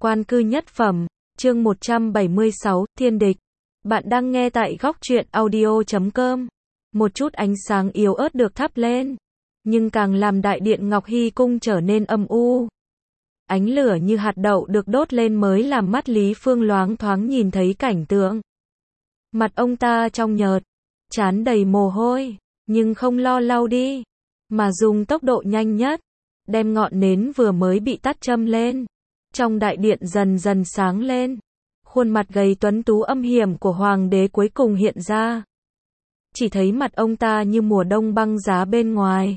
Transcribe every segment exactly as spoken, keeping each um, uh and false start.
Quan cư nhất phẩm, chương một trăm bảy mươi sáu, Thiên địch. Bạn đang nghe tại góc truyện audio chấm com. Một chút ánh sáng yếu ớt được thắp lên, nhưng càng làm đại điện Ngọc Hy cung trở nên âm u. Ánh lửa như hạt đậu được đốt lên mới làm mắt Lý Phương loáng thoáng nhìn thấy cảnh tượng. Mặt ông ta trong nhợt, trán đầy mồ hôi, nhưng không lo lau đi, mà dùng tốc độ nhanh nhất, đem ngọn nến vừa mới bị tắt châm lên. Trong đại điện dần dần sáng lên, khuôn mặt gầy tuấn tú âm hiểm của hoàng đế cuối cùng hiện ra. Chỉ thấy mặt ông ta như mùa đông băng giá bên ngoài.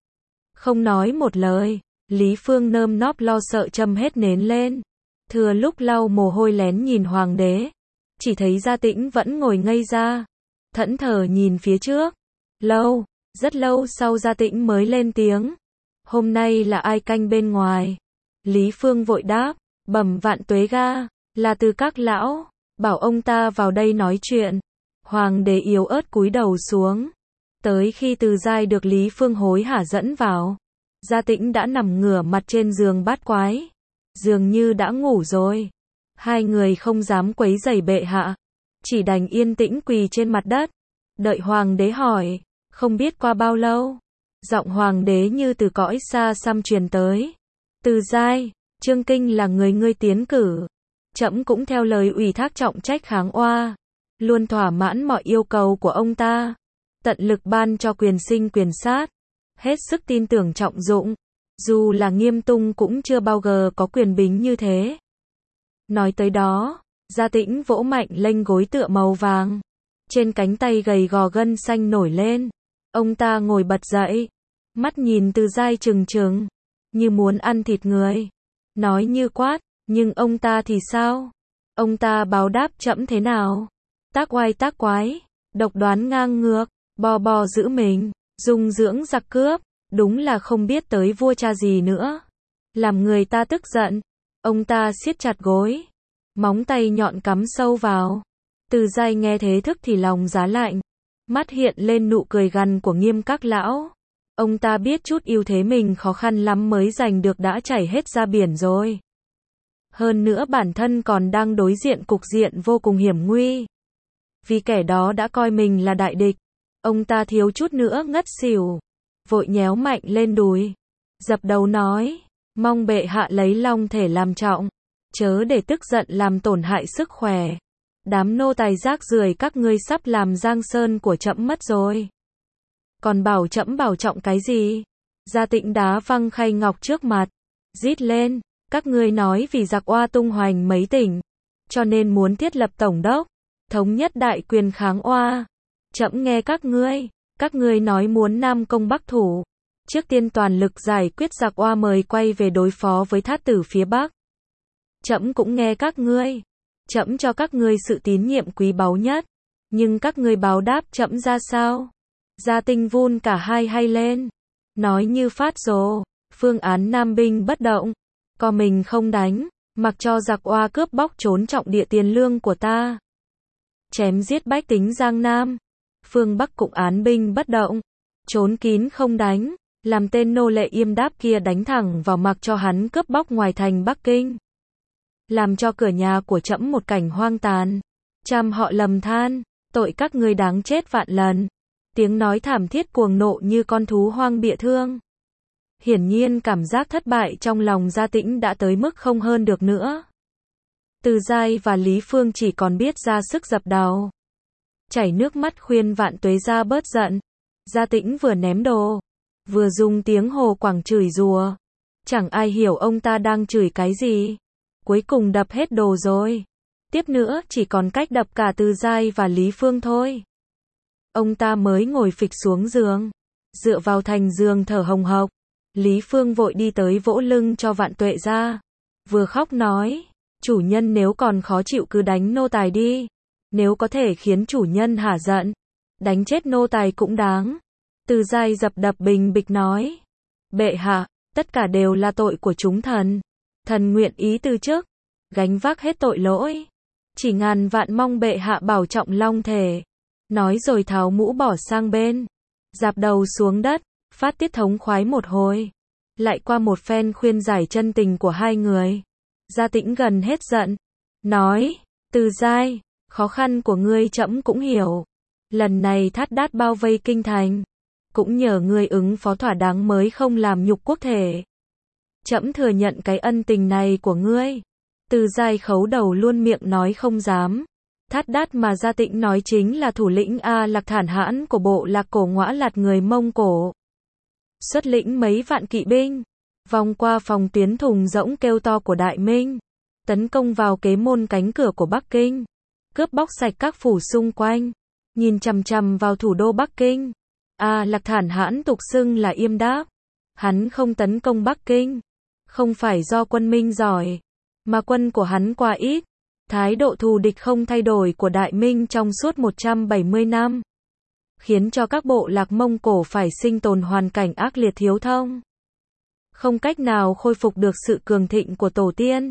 Không nói một lời, Lý Phương nơm nóp lo sợ châm hết nến lên. Thừa lúc lau mồ hôi lén nhìn hoàng đế, chỉ thấy Gia Tĩnh vẫn ngồi ngây ra, thẫn thờ nhìn phía trước. Lâu, rất lâu sau Gia Tĩnh mới lên tiếng. Hôm nay là ai canh bên ngoài? Lý Phương vội đáp, bẩm vạn tuế ga, là Từ các lão, bảo ông ta vào đây nói chuyện. Hoàng đế yếu ớt cúi đầu xuống. Tới khi Từ Giai được Lý Phương hối hả dẫn vào, Gia Tĩnh đã nằm ngửa mặt trên giường bát quái, dường như đã ngủ rồi. Hai người không dám quấy rầy bệ hạ, chỉ đành yên tĩnh quỳ trên mặt đất, đợi hoàng đế hỏi. Không biết qua bao lâu, giọng hoàng đế như từ cõi xa xăm truyền tới. Từ Giai, Trương Kinh là người ngươi tiến cử, trẫm cũng theo lời ủy thác trọng trách kháng oa, luôn thỏa mãn mọi yêu cầu của ông ta, tận lực ban cho quyền sinh quyền sát, hết sức tin tưởng trọng dụng, dù là Nghiêm Tung cũng chưa bao giờ có quyền bính như thế. Nói tới đó, Gia Tĩnh vỗ mạnh lênh gối tựa màu vàng, trên cánh tay gầy gò gân xanh nổi lên. Ông ta ngồi bật dậy, mắt nhìn Từ Giai trừng trừng, như muốn ăn thịt người, nói như quát, nhưng ông ta thì sao? Ông ta báo đáp trẫm thế nào? Tác oai tác quái, độc đoán ngang ngược, bò bò giữ mình, dung dưỡng giặc cướp, đúng là không biết tới vua cha gì nữa. Làm người ta tức giận, ông ta siết chặt gối, móng tay nhọn cắm sâu vào. Từ Giai nghe thế thức thì lòng giá lạnh, mắt hiện lên nụ cười gằn của Nghiêm các lão. Ông ta biết chút ưu thế mình khó khăn lắm mới giành được đã chảy hết ra biển rồi. Hơn nữa bản thân còn đang đối diện cục diện vô cùng hiểm nguy. Vì kẻ đó đã coi mình là đại địch, ông ta thiếu chút nữa ngất xỉu, vội nhéo mạnh lên đùi, dập đầu nói, mong bệ hạ lấy long thể làm trọng, chớ để tức giận làm tổn hại sức khỏe. Đám nô tài rác rưởi các ngươi sắp làm giang sơn của trẫm mất rồi. Còn bảo trẫm bảo trọng cái gì? Gia Tĩnh đá văng khay ngọc trước mặt, rít lên, các ngươi nói vì giặc oa tung hoành mấy tỉnh, cho nên muốn thiết lập tổng đốc, thống nhất đại quyền kháng oa. Trẫm nghe các ngươi, các ngươi nói muốn Nam công Bắc thủ, trước tiên toàn lực giải quyết giặc oa mời quay về đối phó với thát tử phía Bắc. Trẫm cũng nghe các ngươi. Trẫm cho các ngươi sự tín nhiệm quý báu nhất, nhưng các ngươi báo đáp trẫm ra sao? Gia Tinh vun cả hai hay lên, nói như phát rồ, phương án Nam binh bất động, co mình không đánh, mặc cho giặc oa cướp bóc trốn trọng địa tiền lương của ta. Chém giết bách tính Giang Nam, phương Bắc cũng án binh bất động, trốn kín không đánh, làm tên nô lệ yêm đáp kia đánh thẳng vào mặc cho hắn cướp bóc ngoài thành Bắc Kinh. Làm cho cửa nhà của trẫm một cảnh hoang tàn. Trăm họ lầm than, tội các ngươi đáng chết vạn lần. Tiếng nói thảm thiết cuồng nộ như con thú hoang bịa thương. Hiển nhiên cảm giác thất bại trong lòng Gia Tĩnh đã tới mức không hơn được nữa. Từ Giai và Lý Phương chỉ còn biết ra sức dập đầu, chảy nước mắt khuyên vạn tuế ra bớt giận. Gia Tĩnh vừa ném đồ, vừa dùng tiếng Hồ Quảng chửi rủa. Chẳng ai hiểu ông ta đang chửi cái gì. Cuối cùng đập hết đồ rồi. Tiếp nữa chỉ còn cách đập cả Từ Giai và Lý Phương thôi. Ông ta mới ngồi phịch xuống giường, dựa vào thành giường thở hồng hộc. Lý Phương vội đi tới vỗ lưng cho vạn tuệ ra, vừa khóc nói, chủ nhân nếu còn khó chịu cứ đánh nô tài đi. Nếu có thể khiến chủ nhân hả giận, đánh chết nô tài cũng đáng. Từ Giai dập đập bình bịch nói, bệ hạ, tất cả đều là tội của chúng thần. Thần nguyện ý từ chức, gánh vác hết tội lỗi. Chỉ ngàn vạn mong bệ hạ bảo trọng long thể. Nói rồi tháo mũ bỏ sang bên, dạp đầu xuống đất, phát tiết thống khoái một hồi. Lại qua một phen khuyên giải chân tình của hai người, Gia Tĩnh gần hết giận, nói, Từ Giai, khó khăn của ngươi trẫm cũng hiểu. Lần này Thát Đát bao vây kinh thành, cũng nhờ ngươi ứng phó thỏa đáng mới không làm nhục quốc thể. Trẫm thừa nhận cái ân tình này của ngươi. Từ Giai khấu đầu luôn miệng nói không dám. Thát Đát mà Gia Tĩnh nói chính là thủ lĩnh A Lạc Thản Hãn của bộ lạc Cổ Ngõa Lạt người Mông Cổ. Xuất lĩnh mấy vạn kỵ binh, vòng qua phòng tuyến thùng rỗng kêu to của Đại Minh, tấn công vào kế môn cánh cửa của Bắc Kinh, cướp bóc sạch các phủ xung quanh, nhìn chằm chằm vào thủ đô Bắc Kinh. A Lạc Thản Hãn tục xưng là Yêm Đáp. Hắn không tấn công Bắc Kinh, không phải do quân Minh giỏi, mà quân của hắn quá ít. Thái độ thù địch không thay đổi của Đại Minh trong suốt một trăm bảy mươi năm, khiến cho các bộ lạc Mông Cổ phải sinh tồn hoàn cảnh ác liệt thiếu thông. Không cách nào khôi phục được sự cường thịnh của tổ tiên.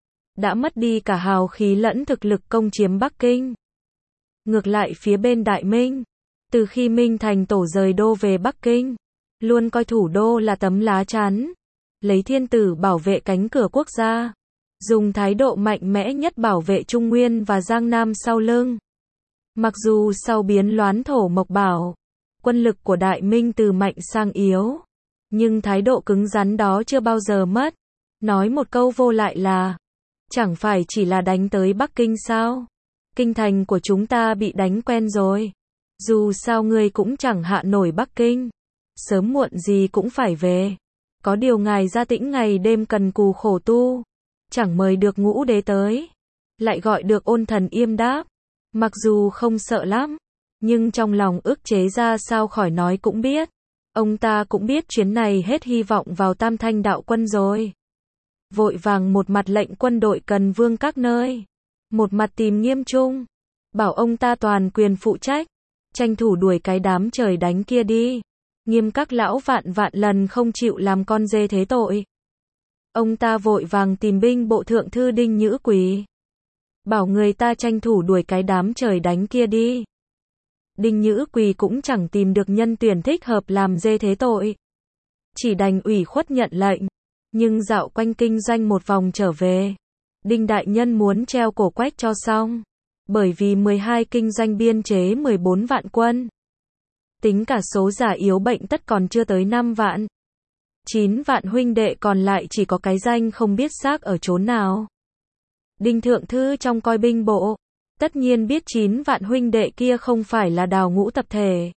Đã mất đi cả hào khí lẫn thực lực công chiếm Bắc Kinh. Ngược lại phía bên Đại Minh, từ khi Minh Thành Tổ rời đô về Bắc Kinh, luôn coi thủ đô là tấm lá chắn, lấy thiên tử bảo vệ cánh cửa quốc gia, dùng thái độ mạnh mẽ nhất bảo vệ Trung Nguyên và Giang Nam sau lưng. Mặc dù sau biến loán thổ mộc bảo, quân lực của Đại Minh từ mạnh sang yếu, nhưng thái độ cứng rắn đó chưa bao giờ mất. Nói một câu vô lại là, chẳng phải chỉ là đánh tới Bắc Kinh sao? Kinh thành của chúng ta bị đánh quen rồi. Dù sao ngươi cũng chẳng hạ nổi Bắc Kinh. Sớm muộn gì cũng phải về. Có điều ngài Gia Tĩnh ngày đêm cần cù khổ tu, chẳng mời được Ngũ Đế tới, lại gọi được ôn thần Yêm Đáp. Mặc dù không sợ lắm, nhưng trong lòng ức chế ra sao khỏi nói cũng biết. Ông ta cũng biết chuyến này hết hy vọng vào Tam Thanh đạo quân rồi. Vội vàng một mặt lệnh quân đội cần vương các nơi, một mặt tìm Nghiêm Trung, bảo ông ta toàn quyền phụ trách, tranh thủ đuổi cái đám trời đánh kia đi. Nghiêm các lão vạn vạn lần không chịu làm con dê thế tội. Ông ta vội vàng tìm binh bộ thượng thư Đinh Nhữ Quỳ, bảo người ta tranh thủ đuổi cái đám trời đánh kia đi. Đinh Nhữ Quỳ cũng chẳng tìm được nhân tuyển thích hợp làm dê thế tội, chỉ đành ủy khuất nhận lệnh. Nhưng dạo quanh kinh doanh một vòng trở về, Đinh đại nhân muốn treo cổ Quách cho xong, bởi vì mười hai kinh doanh biên chế mười bốn vạn quân. Tính cả số già yếu bệnh tất còn chưa tới năm vạn. chín vạn huynh đệ còn lại chỉ có cái danh không biết xác ở chốn nào. Đinh thượng thư trong coi binh bộ, tất nhiên biết chín vạn huynh đệ kia không phải là đào ngũ tập thể,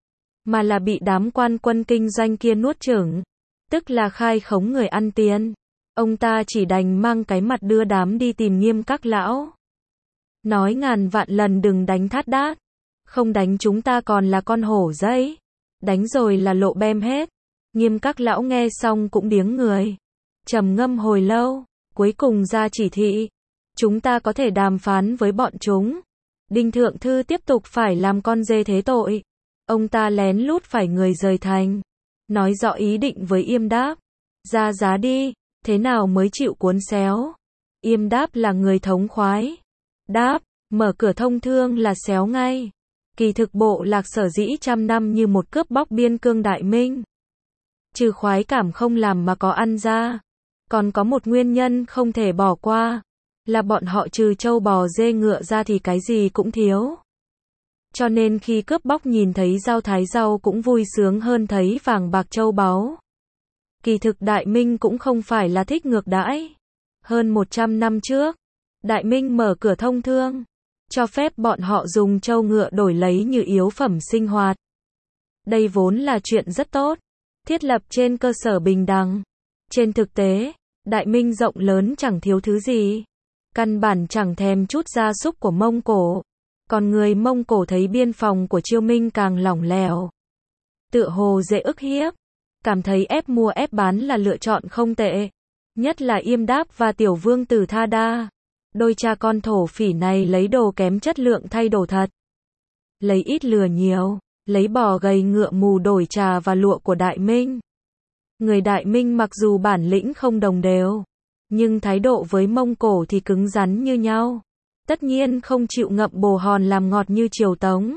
mà là bị đám quan quân kinh doanh kia nuốt chửng, tức là khai khống người ăn tiền. Ông ta chỉ đành mang cái mặt đưa đám đi tìm Nghiêm các lão, nói ngàn vạn lần đừng đánh Thát Đát, không đánh chúng ta còn là con hổ giấy, đánh rồi là lộ bem hết. Nghiêm các lão nghe xong cũng điếng người, trầm ngâm hồi lâu, cuối cùng ra chỉ thị, chúng ta có thể đàm phán với bọn chúng. Đinh thượng thư tiếp tục phải làm con dê thế tội, ông ta lén lút phải người rời thành, nói rõ ý định với Yêm Đáp, ra giá đi, thế nào mới chịu cuốn xéo. Yêm Đáp là người thống khoái, đáp, mở cửa thông thương là xéo ngay. Kỳ thực bộ lạc sở dĩ trăm năm như một cướp bóc biên cương Đại Minh, trừ khoái cảm không làm mà có ăn ra, còn có một nguyên nhân không thể bỏ qua, là bọn họ trừ trâu bò dê ngựa ra thì cái gì cũng thiếu. Cho nên khi cướp bóc nhìn thấy dao thái rau cũng vui sướng hơn thấy vàng bạc châu báu. Kỳ thực Đại Minh cũng không phải là thích ngược đãi. Hơn một trăm năm trước, Đại Minh mở cửa thông thương, cho phép bọn họ dùng trâu ngựa đổi lấy như yếu phẩm sinh hoạt. Đây vốn là chuyện rất tốt, thiết lập trên cơ sở bình đẳng. Trên thực tế, Đại Minh rộng lớn chẳng thiếu thứ gì, căn bản chẳng thèm chút gia súc của Mông Cổ. Còn người Mông Cổ thấy biên phòng của Chiêu Minh càng lỏng lẻo, tựa hồ dễ ức hiếp, cảm thấy ép mua ép bán là lựa chọn không tệ. Nhất là Yêm Đáp và tiểu vương tử Tha Đa, đôi cha con thổ phỉ này lấy đồ kém chất lượng thay đồ thật, lấy ít lừa nhiều, lấy bò gầy ngựa mù đổi trà và lụa của Đại Minh. Người Đại Minh mặc dù bản lĩnh không đồng đều, nhưng thái độ với Mông Cổ thì cứng rắn như nhau. Tất nhiên không chịu ngậm bồ hòn làm ngọt như Triều Tống.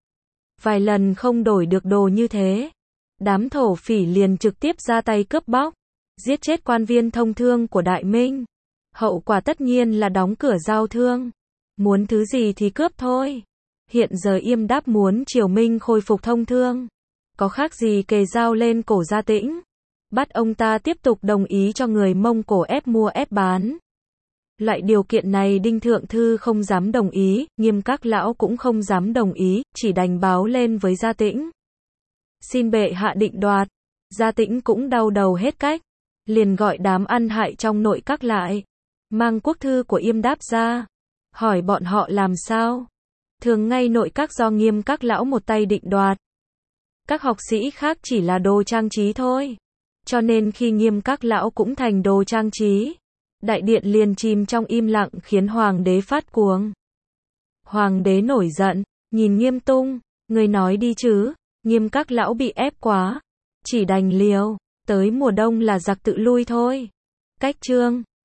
Vài lần không đổi được đồ như thế, đám thổ phỉ liền trực tiếp ra tay cướp bóc, giết chết quan viên thông thương của Đại Minh. Hậu quả tất nhiên là đóng cửa giao thương. Muốn thứ gì thì cướp thôi. Hiện giờ Yêm Đáp muốn Triều Minh khôi phục thông thương. Có khác gì kề dao lên cổ Gia Tĩnh. Bắt ông ta tiếp tục đồng ý cho người Mông Cổ ép mua ép bán. Loại điều kiện này Đinh Thượng Thư không dám đồng ý, Nghiêm các lão cũng không dám đồng ý, chỉ đành báo lên với Gia Tĩnh. Xin bệ hạ định đoạt. Gia Tĩnh cũng đau đầu hết cách. Liền gọi đám ăn hại trong nội các lại. Mang quốc thư của Yêm Đáp ra. Hỏi bọn họ làm sao. Thường ngay nội các do Nghiêm các lão một tay định đoạt. Các học sĩ khác chỉ là đồ trang trí thôi. Cho nên khi Nghiêm các lão cũng thành đồ trang trí. Đại điện liền chìm trong im lặng khiến hoàng đế phát cuồng. Hoàng đế nổi giận, nhìn Nghiêm Tung, người nói đi chứ, Nghiêm các lão bị ép quá. Chỉ đành liều, tới mùa đông là giặc tự lui thôi. Cách chương